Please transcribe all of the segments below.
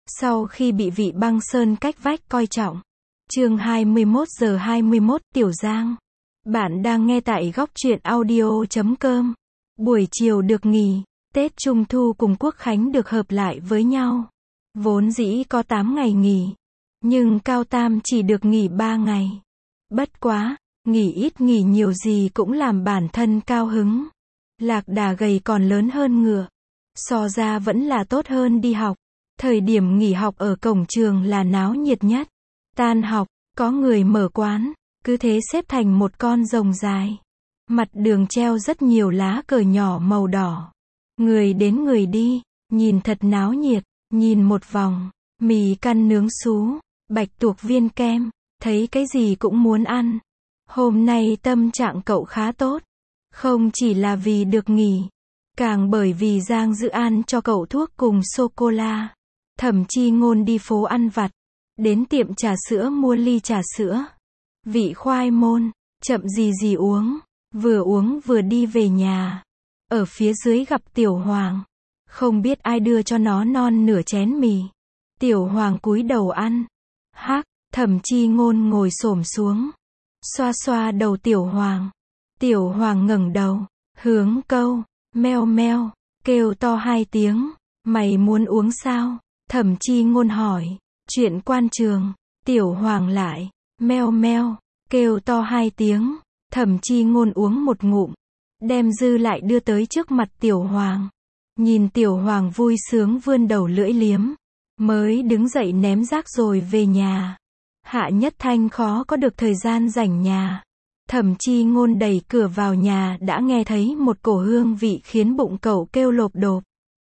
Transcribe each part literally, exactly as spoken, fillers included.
Sau khi bị vị băng sơn cách vách coi trọng. Chương hai mươi mốt giờ hai mươi mốt Tiểu Giang. Bạn đang nghe tại góc truyện audio chấm com. Buổi chiều được nghỉ, Tết Trung Thu cùng Quốc Khánh được hợp lại với nhau. Vốn dĩ có tám ngày nghỉ, nhưng Cao Tam chỉ được nghỉ ba ngày. Bất quá, nghỉ ít nghỉ nhiều gì cũng làm bản thân cao hứng. Lạc đà gầy còn lớn hơn ngựa. So ra vẫn là tốt hơn đi học. Thời điểm nghỉ học ở cổng trường là náo nhiệt nhất. Tan học, có người mở quán, cứ thế xếp thành một con rồng dài. Mặt đường treo rất nhiều lá cờ nhỏ màu đỏ. Người đến người đi, nhìn thật náo nhiệt, nhìn một vòng, mì căn nướng sú, bạch tuộc viên kem, thấy cái gì cũng muốn ăn. Hôm nay tâm trạng cậu khá tốt, không chỉ là vì được nghỉ, càng bởi vì Giang Dữ An cho cậu thuốc cùng sô-cô-la. Thẩm Chi Ngôn đi phố ăn vặt, đến tiệm trà sữa mua ly trà sữa. Vị khoai môn, chậm gì gì uống, vừa uống vừa đi về nhà. Ở phía dưới gặp Tiểu Hoàng, không biết ai đưa cho nó non nửa chén mì. Tiểu Hoàng cúi đầu ăn. Hắc, Thẩm Chi Ngôn ngồi xổm xuống, xoa xoa đầu Tiểu Hoàng. Tiểu Hoàng ngẩng đầu, hướng câu, meo meo, kêu to hai tiếng. Mày muốn uống sao? Thẩm Chi Ngôn hỏi. Chuyện quan trường. Tiểu Hoàng lại, meo meo, kêu to hai tiếng. Thẩm Chi Ngôn uống một ngụm, đem dư lại đưa tới trước mặt Tiểu Hoàng. Nhìn Tiểu Hoàng vui sướng vươn đầu lưỡi liếm, mới đứng dậy ném rác rồi về nhà. Hạ Nhất Thanh khó có được thời gian rảnh nhà. Thẩm Chi Ngôn đẩy cửa vào nhà đã nghe thấy một cổ hương vị khiến bụng cậu kêu lộp độp.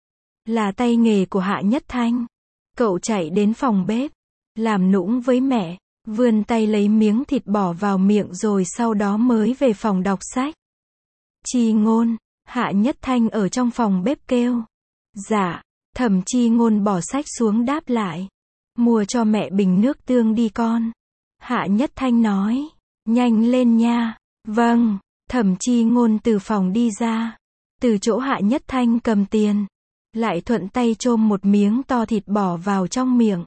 Là tay nghề của Hạ Nhất Thanh. Cậu chạy đến phòng bếp, làm nũng với mẹ, vươn tay lấy miếng thịt bỏ vào miệng rồi sau đó mới về phòng đọc sách. Chi Ngôn, Hạ Nhất Thanh ở trong phòng bếp kêu. Dạ, Thẩm Chi Ngôn bỏ sách xuống đáp lại. Mua cho mẹ bình nước tương đi con. Hạ Nhất Thanh nói. Nhanh lên nha. Vâng, Thẩm Chi Ngôn từ phòng đi ra. Từ chỗ Hạ Nhất Thanh cầm tiền, lại thuận tay chôm một miếng to thịt bỏ vào trong miệng.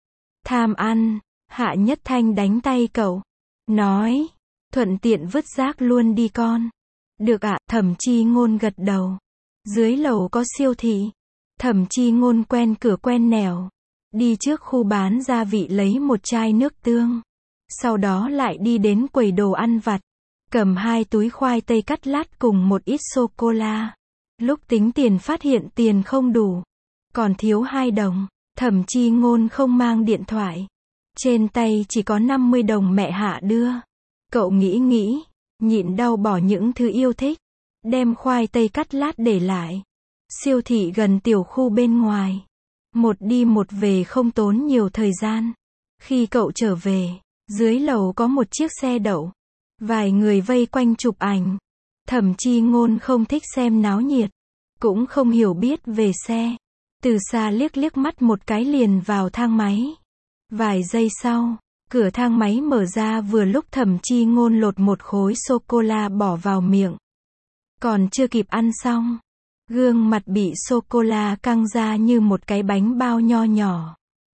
Tham ăn, Hạ Nhất Thanh đánh tay cậu. Nói, thuận tiện vứt rác luôn đi con. Được ạ, Thẩm Chi Ngôn gật đầu. Dưới lầu có siêu thị. Thẩm Chi Ngôn quen cửa quen nẻo. Đi trước khu bán gia vị lấy một chai nước tương. Sau đó lại đi đến quầy đồ ăn vặt. Cầm hai túi khoai tây cắt lát cùng một ít sô-cô-la. Lúc tính tiền phát hiện tiền không đủ, còn thiếu hai đồng. Thẩm Chi Ngôn không mang điện thoại. Trên tay chỉ có năm mươi đồng mẹ Hạ đưa. Cậu nghĩ nghĩ, nhịn đau bỏ những thứ yêu thích, đem khoai tây cắt lát để lại. Siêu thị gần tiểu khu bên ngoài. Một đi một về không tốn nhiều thời gian. Khi cậu trở về, dưới lầu có một chiếc xe đậu. Vài người vây quanh chụp ảnh. Thẩm Chi Ngôn không thích xem náo nhiệt, cũng không hiểu biết về xe. Từ xa liếc liếc mắt một cái liền vào thang máy. Vài giây sau, cửa thang máy mở ra vừa lúc Thẩm Chi Ngôn lột một khối sô-cô-la bỏ vào miệng. Còn chưa kịp ăn xong, gương mặt bị sô-cô-la căng ra như một cái bánh bao nho nhỏ.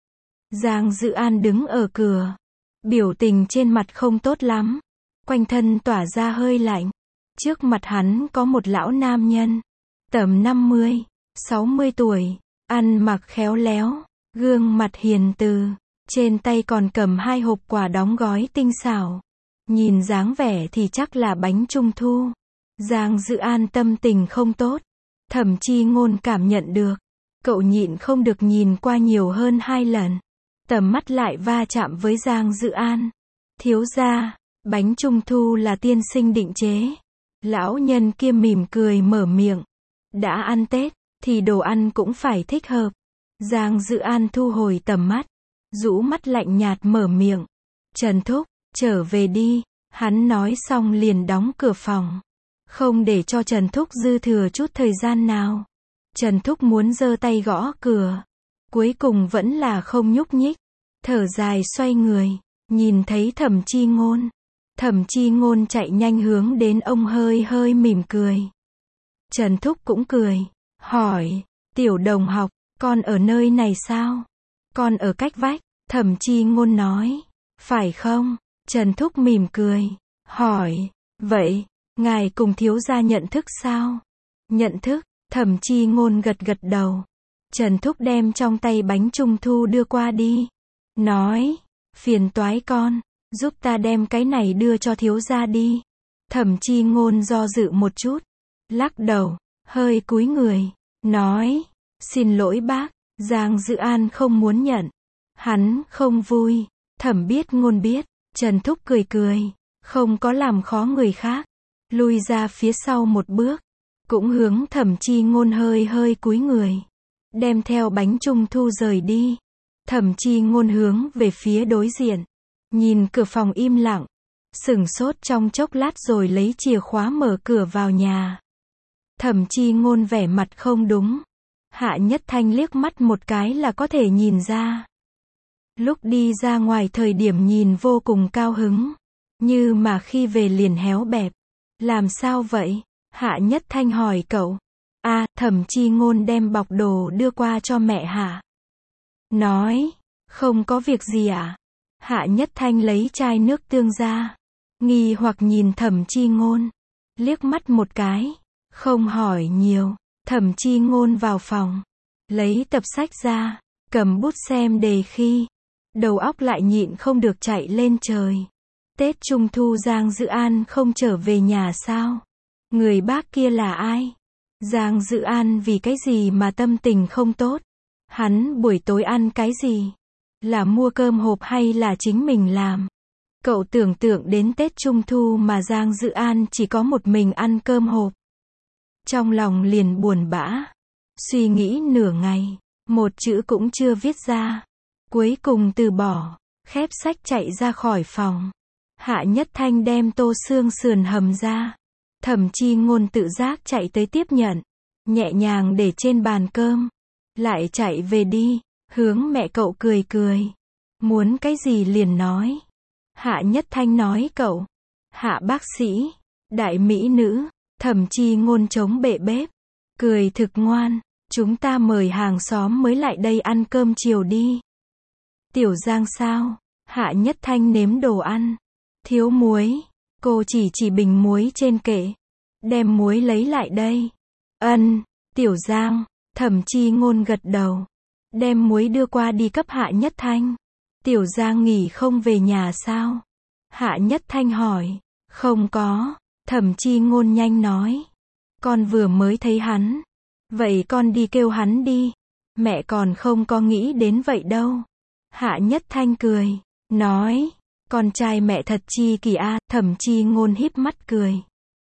Giang Dữ An đứng ở cửa, biểu tình trên mặt không tốt lắm, quanh thân tỏa ra hơi lạnh. Trước mặt hắn có một lão nam nhân, tầm năm mươi, sáu mươi tuổi, ăn mặc khéo léo, gương mặt hiền từ, trên tay còn cầm hai hộp quà đóng gói tinh xảo. Nhìn dáng vẻ thì chắc là bánh trung thu. Giang Dữ An tâm tình không tốt. Thẩm Chi Ngôn cảm nhận được. Cậu nhịn không được nhìn qua nhiều hơn hai lần. Tầm mắt lại va chạm với Giang Dữ An. Thiếu gia, bánh trung thu là tiên sinh định chế. Lão nhân kia mỉm cười mở miệng. Đã ăn Tết, thì đồ ăn cũng phải thích hợp. Giang Dữ An thu hồi tầm mắt, rũ mắt lạnh nhạt mở miệng. Trần Thúc, trở về đi. Hắn nói xong liền đóng cửa phòng. Không để cho Trần Thúc dư thừa chút thời gian nào. Trần Thúc muốn giơ tay gõ cửa. Cuối cùng vẫn là không nhúc nhích. Thở dài xoay người, nhìn thấy Thẩm Chi Ngôn. Thẩm Chi Ngôn chạy nhanh hướng đến ông hơi hơi mỉm cười. Trần Thúc cũng cười, hỏi, Tiểu đồng học, con ở nơi này sao? Con ở cách vách, Thẩm Chi Ngôn nói. Phải không? Trần Thúc mỉm cười, hỏi. Vậy, ngài cùng thiếu gia nhận thức sao? Nhận thức, Thẩm Chi Ngôn gật gật đầu. Trần Thúc đem trong tay bánh trung thu đưa qua đi. Nói, phiền toái con, giúp ta đem cái này đưa cho thiếu gia đi. Thẩm Chi Ngôn do dự một chút, lắc đầu, hơi cúi người, nói, xin lỗi bác, Giang Dự An không muốn nhận. Hắn không vui. Thẩm biết ngôn biết, Trần Thúc cười cười, không có làm khó người khác, lui ra phía sau một bước, cũng hướng Thẩm Chi Ngôn hơi hơi cúi người, đem theo bánh trung thu rời đi. Thẩm Chi Ngôn hướng về phía đối diện, nhìn cửa phòng im lặng, sửng sốt trong chốc lát rồi lấy chìa khóa mở cửa vào nhà. Thẩm Chi Ngôn vẻ mặt không đúng. Hạ Nhất Thanh liếc mắt một cái là có thể nhìn ra. Lúc đi ra ngoài thời điểm nhìn vô cùng cao hứng, như mà khi về liền héo bẹp. Làm sao vậy? Hạ Nhất Thanh hỏi cậu. À, Thẩm Chi Ngôn đem bọc đồ đưa qua cho mẹ Hạ. Nói, không có việc gì ạ. À? Hạ Nhất Thanh lấy chai nước tương ra, nghi hoặc nhìn Thẩm Chi Ngôn, liếc mắt một cái, không hỏi nhiều. Thẩm Chi Ngôn vào phòng, lấy tập sách ra, cầm bút xem đề khi, đầu óc lại nhịn không được chạy lên trời. Tết Trung Thu Giang Dự An không trở về nhà sao? Người bác kia là ai? Giang Dự An vì cái gì mà tâm tình không tốt? Hắn buổi tối ăn cái gì? Là mua cơm hộp hay là chính mình làm? Cậu tưởng tượng đến Tết Trung Thu mà Giang Dự An chỉ có một mình ăn cơm hộp. Trong lòng liền buồn bã. Suy nghĩ nửa ngày, một chữ cũng chưa viết ra. Cuối cùng từ bỏ, khép sách chạy ra khỏi phòng. Hạ Nhất Thanh đem tô xương sườn hầm ra. Thẩm Chi Ngôn tự giác chạy tới tiếp nhận, nhẹ nhàng để trên bàn cơm, lại chạy về đi, hướng mẹ cậu cười cười. Muốn cái gì liền nói. Hạ Nhất Thanh nói cậu. Hạ bác sĩ, đại mỹ nữ. Thẩm Chi Ngôn chống bệ bếp, cười thực ngoan. Chúng ta mời hàng xóm mới lại đây ăn cơm chiều đi. Tiểu Giang sao? Hạ Nhất Thanh nếm đồ ăn. Thiếu muối. Cô chỉ chỉ bình muối trên kệ. Đem muối lấy lại đây. Ân, Tiểu Giang. Thẩm Chi Ngôn gật đầu. Đem muối đưa qua đi cấp Hạ Nhất Thanh. Tiểu Giang nghỉ không về nhà sao? Hạ Nhất Thanh hỏi. Không có. Thẩm Chi Ngôn nhanh nói. Con vừa mới thấy hắn. Vậy con đi kêu hắn đi. Mẹ còn không có nghĩ đến vậy đâu. Hạ Nhất Thanh cười, nói. Con trai mẹ thật chi kỳ a. Thẩm Chi Ngôn híp mắt cười.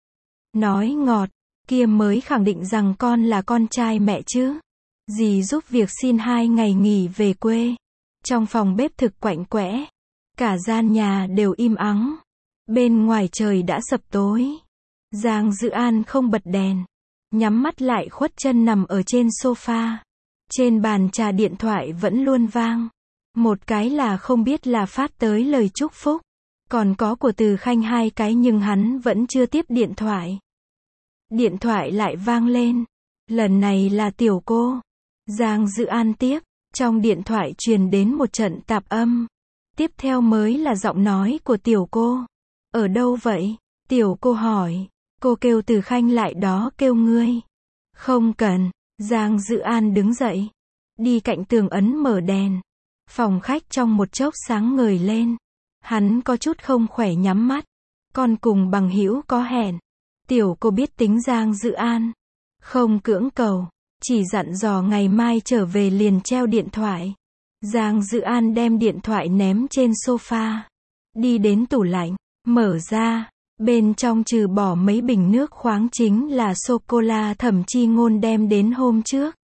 Nói ngọt, kia mới khẳng định rằng con là con trai mẹ chứ. Dì giúp việc xin hai ngày nghỉ về quê. Trong phòng bếp thực quạnh quẽ. Cả gian nhà đều im ắng. Bên ngoài trời đã sập tối. Giang Dự An không bật đèn. Nhắm mắt lại khuất chân nằm ở trên sofa. Trên bàn trà điện thoại vẫn luôn vang. Một cái là không biết là phát tới lời chúc phúc. Còn có của Từ Khanh hai cái nhưng hắn vẫn chưa tiếp điện thoại. Điện thoại lại vang lên. Lần này là tiểu cô. Giang Dự An tiếp. Trong điện thoại truyền đến một trận tạp âm. Tiếp theo mới là giọng nói của tiểu cô. Ở đâu vậy? Tiểu cô hỏi. Cô kêu Từ Khanh lại đó kêu ngươi. Không cần. Giang Dự An đứng dậy. Đi cạnh tường ấn mở đèn. Phòng khách trong một chốc sáng ngời lên. Hắn có chút không khỏe nhắm mắt. Con cùng bằng hữu có hẹn. Tiểu cô biết tính Giang Dự An. Không cưỡng cầu. Chỉ dặn dò ngày mai trở về liền treo điện thoại. Giang Dự An đem điện thoại ném trên sofa. Đi đến tủ lạnh. Mở ra. Bên trong trừ bỏ mấy bình nước khoáng chính là sô-cô-la Thẩm Chi Ngôn đem đến hôm trước.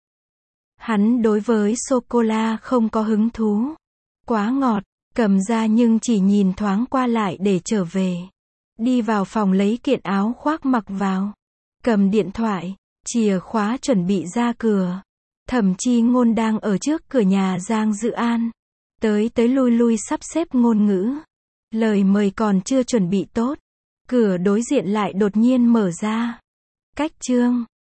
Hắn đối với sô-cô-la không có hứng thú. Quá ngọt, cầm ra nhưng chỉ nhìn thoáng qua lại để trở về. Đi vào phòng lấy kiện áo khoác mặc vào. Cầm điện thoại, chìa khóa chuẩn bị ra cửa. Thẩm Chi Ngôn đang ở trước cửa nhà Giang Dự An. Tới tới lui lui sắp xếp ngôn ngữ. Lời mời còn chưa chuẩn bị tốt. Cửa đối diện lại đột nhiên mở ra. Cách chương